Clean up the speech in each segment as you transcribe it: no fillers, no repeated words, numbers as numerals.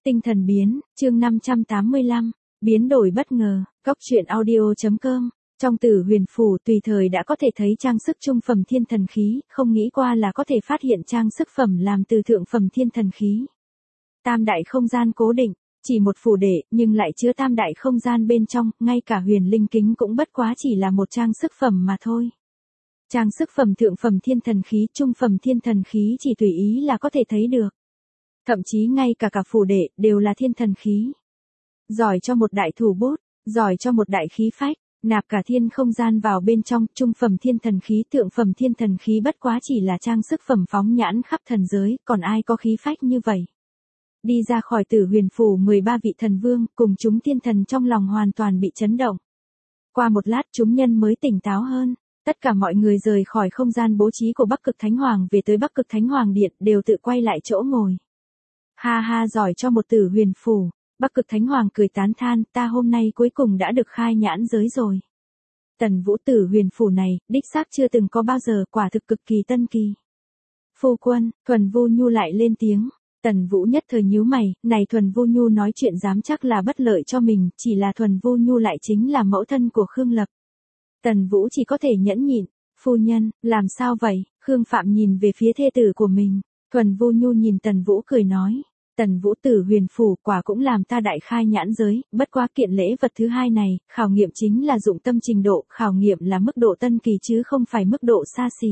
Tinh thần biến, chương 585, biến đổi bất ngờ, góc truyện audio.com. Trong Tử Huyền Phủ tùy thời đã có thể thấy trang sức trung phẩm thiên thần khí, không nghĩ qua là có thể phát hiện trang sức phẩm làm từ thượng phẩm thiên thần khí. Tam đại không gian cố định, chỉ một phủ đệ nhưng lại chứa tam đại không gian bên trong, ngay cả huyền linh kính cũng bất quá chỉ là một trang sức phẩm mà thôi. Trang sức phẩm thượng phẩm thiên thần khí, trung phẩm thiên thần khí chỉ tùy ý là có thể thấy được. Thậm chí ngay cả phủ đệ đều là thiên thần khí. Giỏi cho một đại thủ bút, giỏi cho một đại khí phách, nạp cả thiên không gian vào bên trong, trung phẩm thiên thần khí, thượng phẩm thiên thần khí bất quá chỉ là trang sức phẩm phóng nhãn khắp thần giới, còn ai có khí phách như vậy. Đi ra khỏi Tử Huyền Phủ 13 vị thần vương, cùng chúng thiên thần trong lòng hoàn toàn bị chấn động. Qua một lát chúng nhân mới tỉnh táo hơn. Tất cả mọi người rời khỏi không gian bố trí của Bắc Cực Thánh Hoàng về tới Bắc Cực Thánh Hoàng Điện, đều tự quay lại chỗ ngồi. Ha ha, giỏi cho một Tử Huyền Phủ. Bắc Cực Thánh Hoàng cười tán than, ta hôm nay cuối cùng đã được khai nhãn giới rồi. Tần Vũ, Tử Huyền Phủ này, đích xác chưa từng có bao giờ, quả thực cực kỳ tân kỳ. Phu quân, Thuần Vu Nhu lại lên tiếng. Tần Vũ nhất thời nhíu mày, này Thuần Vu Nhu nói chuyện dám chắc là bất lợi cho mình, chỉ là Thuần Vu Nhu lại chính là mẫu thân của Khương Lập. Tần Vũ chỉ có thể nhẫn nhịn. Phu nhân, làm sao vậy? Khương Phạm nhìn về phía thê tử của mình. Thuần Vu Nhu nhìn Tần Vũ cười nói. Tần Vũ, Tử Huyền Phủ quả cũng làm ta đại khai nhãn giới, bất quá kiện lễ vật thứ hai này, khảo nghiệm chính là dụng tâm trình độ, khảo nghiệm là mức độ tân kỳ chứ không phải mức độ xa xỉ.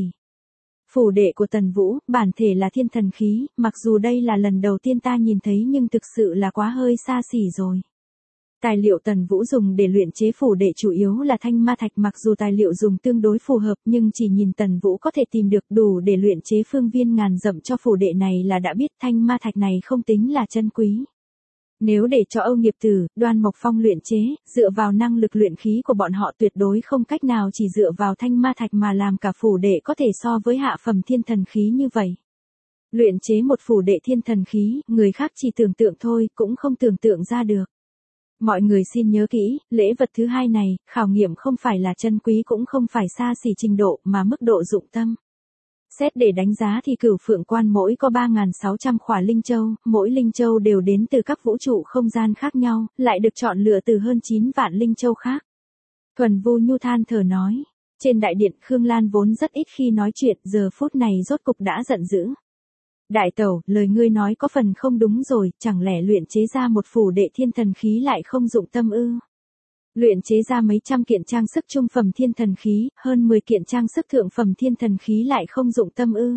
Phủ đệ của Tần Vũ, bản thể là thiên thần khí, mặc dù đây là lần đầu tiên ta nhìn thấy nhưng thực sự là quá hơi xa xỉ rồi. Tài liệu Tần Vũ dùng để luyện chế phủ đệ chủ yếu là thanh ma thạch, mặc dù tài liệu dùng tương đối phù hợp nhưng chỉ nhìn Tần Vũ có thể tìm được đủ để luyện chế phương viên ngàn dặm cho phủ đệ này là đã biết thanh ma thạch này không tính là chân quý. Nếu để cho Âu Nghiệp Tử, Đoan Mộc Phong luyện chế, dựa vào năng lực luyện khí của bọn họ tuyệt đối không cách nào chỉ dựa vào thanh ma thạch mà làm cả phủ đệ có thể so với hạ phẩm thiên thần khí như vậy. Luyện chế một phủ đệ thiên thần khí, người khác chỉ tưởng tượng thôi cũng không tưởng tượng ra được. Mọi người xin nhớ kỹ, lễ vật thứ hai này, khảo nghiệm không phải là chân quý cũng không phải xa xỉ trình độ mà mức độ dụng tâm. Xét để đánh giá thì Cửu Phượng Quan mỗi có 3.600 khỏa linh châu, mỗi linh châu đều đến từ các vũ trụ không gian khác nhau, lại được chọn lựa từ hơn 9 vạn linh châu khác. Thuần Vu Nhu than thở nói, trên đại điện Khương Lan vốn rất ít khi nói chuyện, giờ phút này rốt cục đã giận dữ. Đại tẩu, lời ngươi nói có phần không đúng rồi, chẳng lẽ luyện chế ra một phủ đệ thiên thần khí lại không dụng tâm ư? Luyện chế ra mấy trăm kiện trang sức trung phẩm thiên thần khí, hơn 10 kiện trang sức thượng phẩm thiên thần khí lại không dụng tâm ư?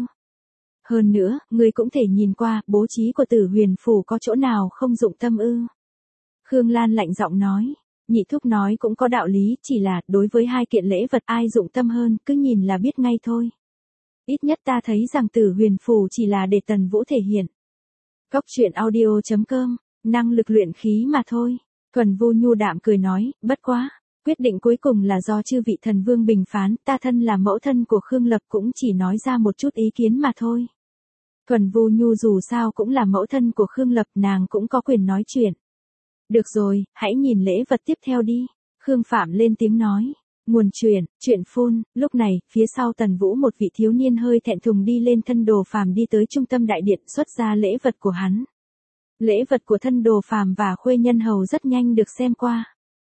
Hơn nữa, ngươi cũng thể nhìn qua, bố trí của Tử Huyền Phủ có chỗ nào không dụng tâm ư? Khương Lan lạnh giọng nói, nhị thúc nói cũng có đạo lý, chỉ là, đối với hai kiện lễ vật ai dụng tâm hơn, cứ nhìn là biết ngay thôi. Ít nhất ta thấy rằng Tử Huyền Phủ chỉ là để Tần Vũ thể hiện. Góc truyện audio.com, năng lực luyện khí mà thôi. Thuần Vu Nhu đạm cười nói, bất quá, quyết định cuối cùng là do chư vị thần vương bình phán, ta thân là mẫu thân của Khương Lập cũng chỉ nói ra một chút ý kiến mà thôi. Thuần Vu Nhu dù sao cũng là mẫu thân của Khương Lập, nàng cũng có quyền nói chuyện. Được rồi, hãy nhìn lễ vật tiếp theo đi. Khương Phạm lên tiếng nói. Nguồn chuyện phun, lúc này, phía sau Tần Vũ một vị thiếu niên hơi thẹn thùng đi lên thân đồ phàm đi tới trung tâm đại điện xuất ra lễ vật của hắn. Lễ vật của thân đồ phàm và khuê nhân hầu rất nhanh được xem qua.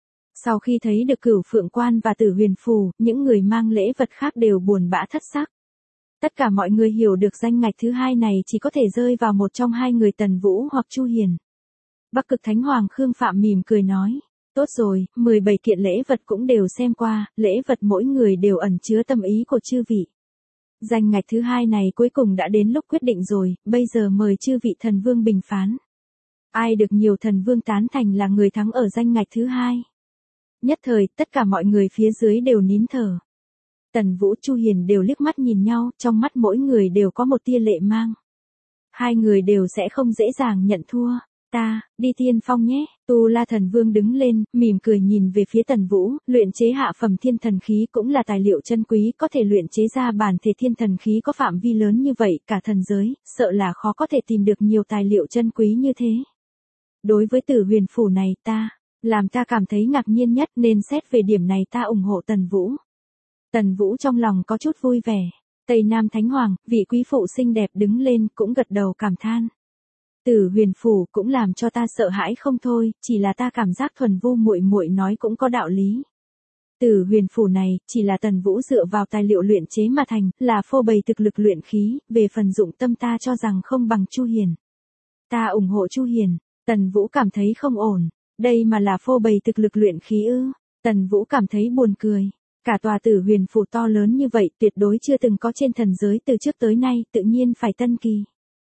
Sau khi thấy được Cửu Phượng Quan và Tử Huyền Phủ, những người mang lễ vật khác đều buồn bã thất sắc. Tất cả mọi người hiểu được danh ngạch thứ hai này chỉ có thể rơi vào một trong hai người Tần Vũ hoặc Chu Hiền. Bắc Cực Thánh Hoàng Khương Phạm mỉm cười nói. Tốt rồi, 17 kiện lễ vật cũng đều xem qua, lễ vật mỗi người đều ẩn chứa tâm ý của chư vị. Danh ngạch thứ hai này cuối cùng đã đến lúc quyết định rồi, bây giờ mời chư vị thần vương bình phán. Ai được nhiều thần vương tán thành là người thắng ở danh ngạch thứ hai. Nhất thời, tất cả mọi người phía dưới đều nín thở. Tần Vũ, Chu Hiền đều liếc mắt nhìn nhau, trong mắt mỗi người đều có một tia lệ mang. Hai người đều sẽ không dễ dàng nhận thua. Ta, đi tiên phong nhé. Tu La Thần Vương đứng lên, mỉm cười nhìn về phía Tần Vũ, luyện chế hạ phẩm thiên thần khí cũng là tài liệu chân quý, có thể luyện chế ra bản thể thiên thần khí có phạm vi lớn như vậy, cả thần giới, sợ là khó có thể tìm được nhiều tài liệu chân quý như thế. Đối với Tử Huyền Phủ này làm ta cảm thấy ngạc nhiên nhất nên xét về điểm này ta ủng hộ Tần Vũ. Tần Vũ trong lòng có chút vui vẻ. Tây Nam Thánh Hoàng, vị quý phụ xinh đẹp đứng lên cũng gật đầu cảm than. Tử Huyền Phủ cũng làm cho ta sợ hãi không thôi, chỉ là ta cảm giác Thuần Vu muội muội nói cũng có đạo lý. Tử Huyền Phủ này, chỉ là Tần Vũ dựa vào tài liệu luyện chế mà thành, là phô bày thực lực luyện khí, về phần dụng tâm ta cho rằng không bằng Chu Hiền. Ta ủng hộ Chu Hiền. Tần Vũ cảm thấy không ổn, đây mà là phô bày thực lực luyện khí ư? Tần Vũ cảm thấy buồn cười. Cả tòa Tử Huyền Phủ to lớn như vậy tuyệt đối chưa từng có trên thần giới từ trước tới nay, tự nhiên phải tân kỳ.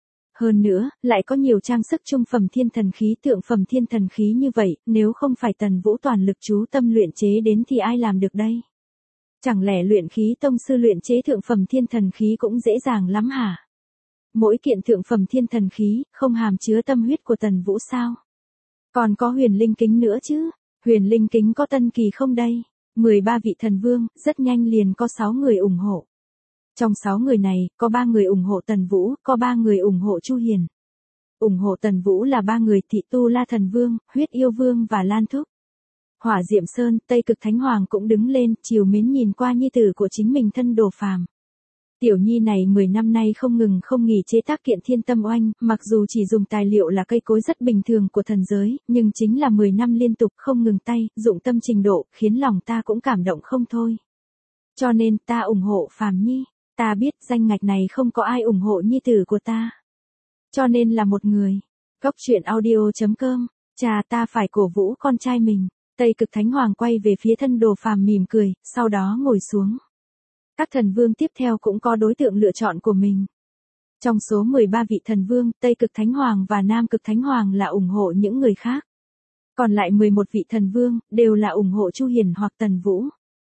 Hơn nữa, lại có nhiều trang sức trung phẩm thiên thần khí thượng phẩm thiên thần khí như vậy, nếu không phải Tần Vũ toàn lực chú tâm luyện chế đến thì ai làm được đây? Chẳng lẽ luyện khí tông sư luyện chế thượng phẩm thiên thần khí cũng dễ dàng lắm hả? Mỗi kiện thượng phẩm thiên thần khí, không hàm chứa tâm huyết của Tần Vũ sao? Còn có huyền linh kính nữa chứ? Huyền linh kính có tân kỳ không đây? 13 vị thần vương, rất nhanh liền có 6 người ủng hộ. Trong 6 người này, có 3 người ủng hộ Tần Vũ, có 3 người ủng hộ Chu Hiền. Ủng hộ Tần Vũ là 3 người Thị Tu La Thần Vương, Huyết Yêu Vương và Lan Thúc. Hỏa Diệm Sơn, Tây Cực Thánh Hoàng cũng đứng lên, chiều mến nhìn qua nhi tử của chính mình thân đồ phàm. Tiểu nhi này 10 năm nay không ngừng không nghỉ chế tác kiện Thiên Tâm Oanh, mặc dù chỉ dùng tài liệu là cây cối rất bình thường của thần giới, nhưng chính là 10 năm liên tục không ngừng tay, dụng tâm trình độ, khiến lòng ta cũng cảm động không thôi. Cho nên ta ủng hộ Phàm Nhi, ta biết danh ngạch này không có ai ủng hộ nhi tử của ta. Cho nên là một người. Góc truyện audio.com, cha ta phải cổ vũ con trai mình. Tây Cực Thánh Hoàng quay về phía thân đồ Phàm mỉm cười, sau đó ngồi xuống. Các thần vương tiếp theo cũng có đối tượng lựa chọn của mình. Trong số 13 vị thần vương, Tây Cực Thánh Hoàng và Nam Cực Thánh Hoàng là ủng hộ những người khác. Còn lại 11 vị thần vương, đều là ủng hộ Chu Hiền hoặc Tần Vũ.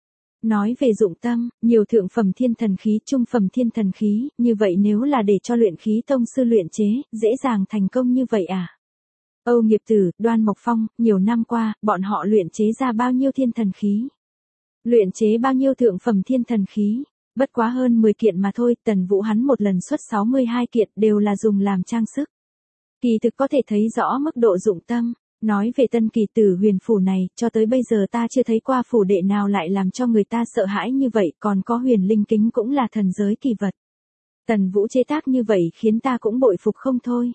Nói về dụng tâm, nhiều thượng phẩm thiên thần khí, trung phẩm thiên thần khí, như vậy nếu là để cho luyện khí tông sư luyện chế, dễ dàng thành công như vậy à? Âu Nghiệp Tử, Đoan Mộc Phong, nhiều năm qua, bọn họ luyện chế ra bao nhiêu thiên thần khí? Luyện chế bao nhiêu thượng phẩm thiên thần khí? Bất quá hơn 10 kiện mà thôi, Tần Vũ hắn một lần xuất 62 kiện đều là dùng làm trang sức. Kỳ thực có thể thấy rõ mức độ dụng tâm. Nói về tân kỳ Tử Huyền Phủ này, cho tới bây giờ ta chưa thấy qua phủ đệ nào lại làm cho người ta sợ hãi như vậy, còn có huyền linh kính cũng là thần giới kỳ vật. Tần Vũ chế tác như vậy khiến ta cũng bội phục không thôi.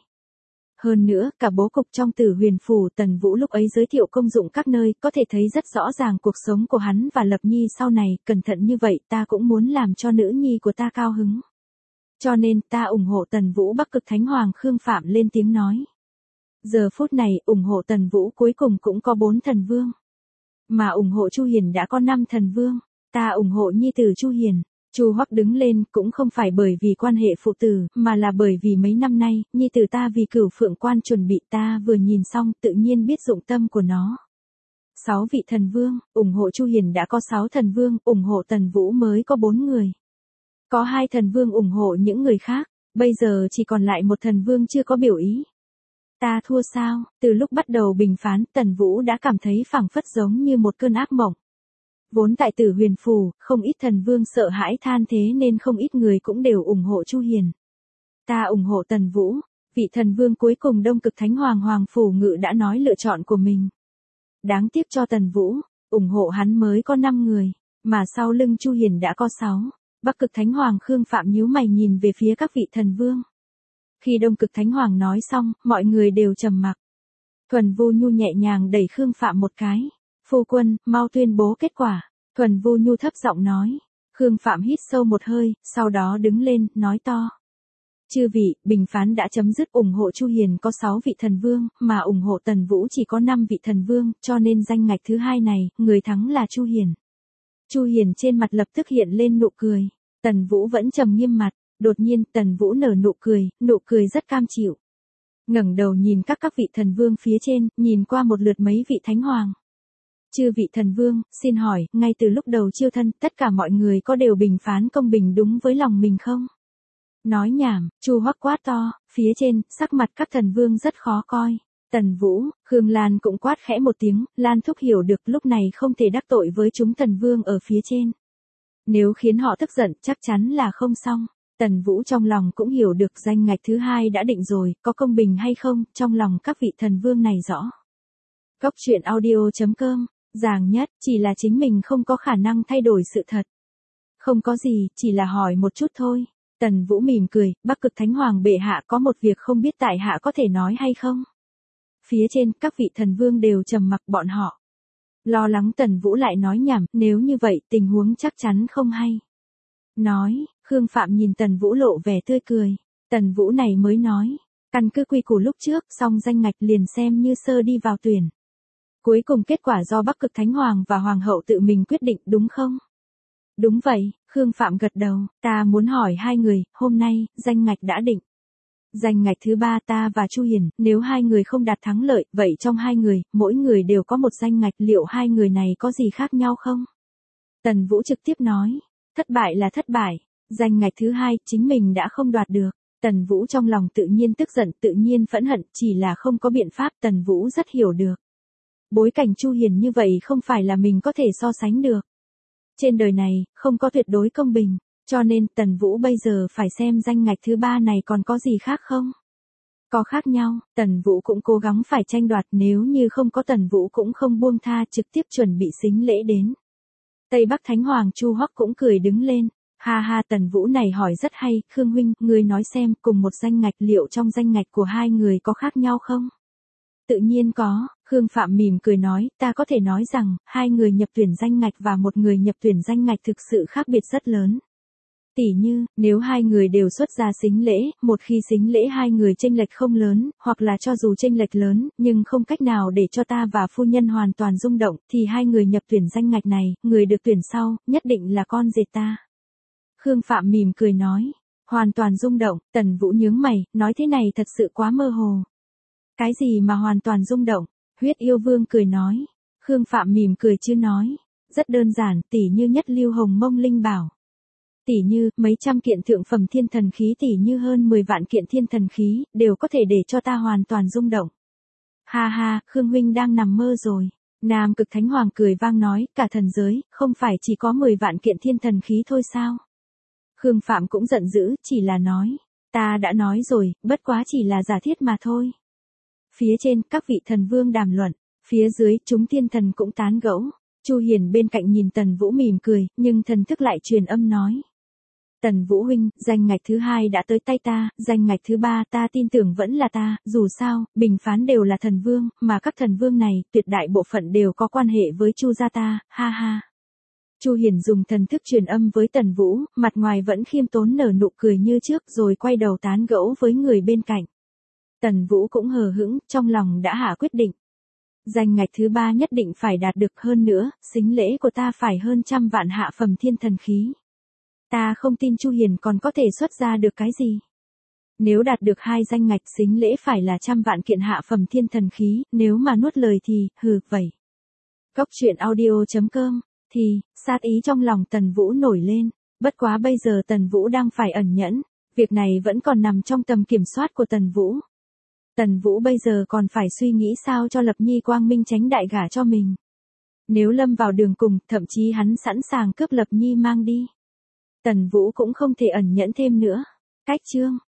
Hơn nữa, cả bố cục trong Tử Huyền Phủ Tần Vũ lúc ấy giới thiệu công dụng các nơi, có thể thấy rất rõ ràng cuộc sống của hắn và Lập Nhi sau này, cẩn thận như vậy ta cũng muốn làm cho nữ nhi của ta cao hứng. Cho nên ta ủng hộ Tần Vũ. Bắc Cực Thánh Hoàng Khương Phạm lên tiếng nói. Giờ phút này, ủng hộ Tần Vũ cuối cùng cũng có 4 thần vương. Mà ủng hộ Chu Hiền đã có 5 thần vương. Ta ủng hộ nhi tử Chu Hiền. Chu Hoắc đứng lên cũng không phải bởi vì quan hệ phụ tử, mà là bởi vì mấy năm nay, nhi tử ta vì Cửu Phượng Quan chuẩn bị ta vừa nhìn xong tự nhiên biết dụng tâm của nó. 6 vị thần vương, ủng hộ Chu Hiền đã có 6 thần vương, ủng hộ Tần Vũ mới có 4 người. Có 2 thần vương ủng hộ những người khác, bây giờ chỉ còn lại một thần vương chưa có biểu ý. Ta thua sao? Từ lúc bắt đầu bình phán, Tần Vũ đã cảm thấy phảng phất giống như một cơn ác mộng. Vốn tại Tử Huyền Phủ, không ít thần vương sợ hãi than thế nên không ít người cũng đều ủng hộ Chu Hiền. Ta ủng hộ Tần Vũ. Vị thần vương cuối cùng Đông Cực Thánh Hoàng Hoàng Phủ Ngự đã nói lựa chọn của mình. Đáng tiếc cho Tần Vũ, ủng hộ hắn mới có 5 người, mà sau lưng Chu Hiền đã có 6. Bắc Cực Thánh Hoàng Khương Phạm nhíu mày nhìn về phía các vị thần vương. Khi Đông Cực Thánh Hoàng nói xong, mọi người đều trầm mặc. Thuần Vu Nhu nhẹ nhàng đẩy Khương Phạm một cái. Phu quân, mau tuyên bố kết quả. Thuần Vu Nhu thấp giọng nói. Khương Phạm hít sâu một hơi, sau đó đứng lên, nói to. Chư vị, bình phán đã chấm dứt, ủng hộ Chu Hiền có 6 vị thần vương, mà ủng hộ Tần Vũ chỉ có 5 vị thần vương, cho nên danh ngạch thứ 2 này, người thắng là Chu Hiền. Chu Hiền trên mặt lập tức hiện lên nụ cười. Tần Vũ vẫn trầm nghiêm mặt. Đột nhiên, Tần Vũ nở nụ cười rất cam chịu. Ngẩng đầu nhìn các vị thần vương phía trên, nhìn qua một lượt mấy vị thánh hoàng. Chư vị thần vương, xin hỏi, ngay từ lúc đầu chiêu thân, tất cả mọi người có đều bình phán công bình đúng với lòng mình không? Nói nhảm, Chu Hoắc quát to, phía trên, sắc mặt các thần vương rất khó coi. Tần Vũ, Khương Lan cũng quát khẽ một tiếng, Lan Thúc hiểu được lúc này không thể đắc tội với chúng thần vương ở phía trên. Nếu khiến họ tức giận, chắc chắn là không xong. Tần Vũ trong lòng cũng hiểu được danh ngạch thứ 2 đã định rồi, có công bình hay không, trong lòng các vị thần vương này rõ. Góc truyện audio.com, giảng nhất, chỉ là chính mình không có khả năng thay đổi sự thật. Không có gì, chỉ là hỏi một chút thôi. Tần Vũ mỉm cười, Bắc Cực Thánh Hoàng bệ hạ có một việc không biết tại hạ có thể nói hay không? Phía trên, các vị thần vương đều trầm mặc, bọn họ lo lắng Tần Vũ lại nói nhảm, nếu như vậy tình huống chắc chắn không hay. Nói, Khương Phạm nhìn Tần Vũ lộ vẻ tươi cười. Tần Vũ này mới nói, căn cứ quy củ lúc trước, xong danh ngạch liền xem như sơ đi vào tuyển. Cuối cùng kết quả do Bắc Cực Thánh Hoàng và Hoàng hậu tự mình quyết định đúng không? Đúng vậy, Khương Phạm gật đầu, ta muốn hỏi hai người, hôm nay, danh ngạch đã định. Danh ngạch thứ 3 ta và Chu Hiền, nếu hai người không đạt thắng lợi, vậy trong hai người, mỗi người đều có một danh ngạch, liệu hai người này có gì khác nhau không? Tần Vũ trực tiếp nói, thất bại là thất bại, danh ngạch thứ 2, chính mình đã không đoạt được. Tần Vũ trong lòng tự nhiên tức giận, tự nhiên phẫn hận, chỉ là không có biện pháp, Tần Vũ rất hiểu được. Bối cảnh Chu Hiền như vậy không phải là mình có thể so sánh được. Trên đời này, không có tuyệt đối công bình, cho nên Tần Vũ bây giờ phải xem danh ngạch thứ 3 này còn có gì khác không? Có khác nhau, Tần Vũ cũng cố gắng phải tranh đoạt, nếu như không có Tần Vũ cũng không buông tha, trực tiếp chuẩn bị sính lễ đến. Tây Bắc Thánh Hoàng Chu Hoắc cũng cười đứng lên, ha ha, Tần Vũ này hỏi rất hay, Khương huynh, ngươi nói xem, cùng một danh ngạch liệu trong danh ngạch của hai người có khác nhau không? Tự nhiên có, Khương Phạm mỉm cười nói, ta có thể nói rằng, hai người nhập tuyển danh ngạch và một người nhập tuyển danh ngạch thực sự khác biệt rất lớn. Tỉ như, nếu hai người đều xuất ra sính lễ, một khi sính lễ hai người chênh lệch không lớn, hoặc là cho dù chênh lệch lớn, nhưng không cách nào để cho ta và phu nhân hoàn toàn rung động, thì hai người nhập tuyển danh ngạch này, người được tuyển sau, nhất định là con dệt ta. Khương Phạm mỉm cười nói, hoàn toàn rung động, Tần Vũ nhướng mày, nói thế này thật sự quá mơ hồ. Cái gì mà hoàn toàn rung động? Huyết Yêu Vương cười nói. Khương Phạm mỉm cười chứ nói, rất đơn giản, tỉ như nhất lưu hồng mông linh bảo. Tỉ như, mấy trăm kiện thượng phẩm thiên thần khí, tỉ như hơn 10 vạn kiện thiên thần khí, đều có thể để cho ta hoàn toàn rung động. Ha ha, Khương huynh đang nằm mơ rồi. Nam Cực Thánh Hoàng cười vang nói, cả thần giới, không phải chỉ có 10 vạn kiện thiên thần khí thôi sao? Khương Phạm cũng giận dữ, chỉ là nói, ta đã nói rồi, bất quá chỉ là giả thiết mà thôi. Phía trên, các vị thần vương đàm luận, phía dưới, chúng thiên thần cũng tán gẫu. Chu Hiền bên cạnh nhìn Tần Vũ mỉm cười, nhưng thần thức lại truyền âm nói. Tần Vũ huynh, danh ngạch thứ 2 đã tới tay ta, danh ngạch thứ 3 ta tin tưởng vẫn là ta, dù sao, bình phán đều là thần vương, mà các thần vương này, tuyệt đại bộ phận đều có quan hệ với Chu gia ta, ha ha. Chu Hiền dùng thần thức truyền âm với Tần Vũ, mặt ngoài vẫn khiêm tốn nở nụ cười như trước rồi quay đầu tán gẫu với người bên cạnh. Tần Vũ cũng hờ hững, trong lòng đã hạ quyết định. Danh ngạch thứ 3 nhất định phải đạt được, hơn nữa, sính lễ của ta phải hơn 100 vạn hạ phẩm thiên thần khí. Ta không tin Chu Hiền còn có thể xuất ra được cái gì. Nếu đạt được 2 danh ngạch, sính lễ phải là 100 vạn kiện hạ phẩm thiên thần khí, nếu mà nuốt lời thì, vậy. Góc truyện audio.com, thì, sát ý trong lòng Tần Vũ nổi lên, bất quá bây giờ Tần Vũ đang phải ẩn nhẫn, việc này vẫn còn nằm trong tầm kiểm soát của Tần Vũ. Tần Vũ bây giờ còn phải suy nghĩ sao cho Lập Nhi quang minh tránh đại gả cho mình. Nếu lâm vào đường cùng, thậm chí hắn sẵn sàng cướp Lập Nhi mang đi. Tần Vũ cũng không thể ẩn nhẫn thêm nữa. Cách chương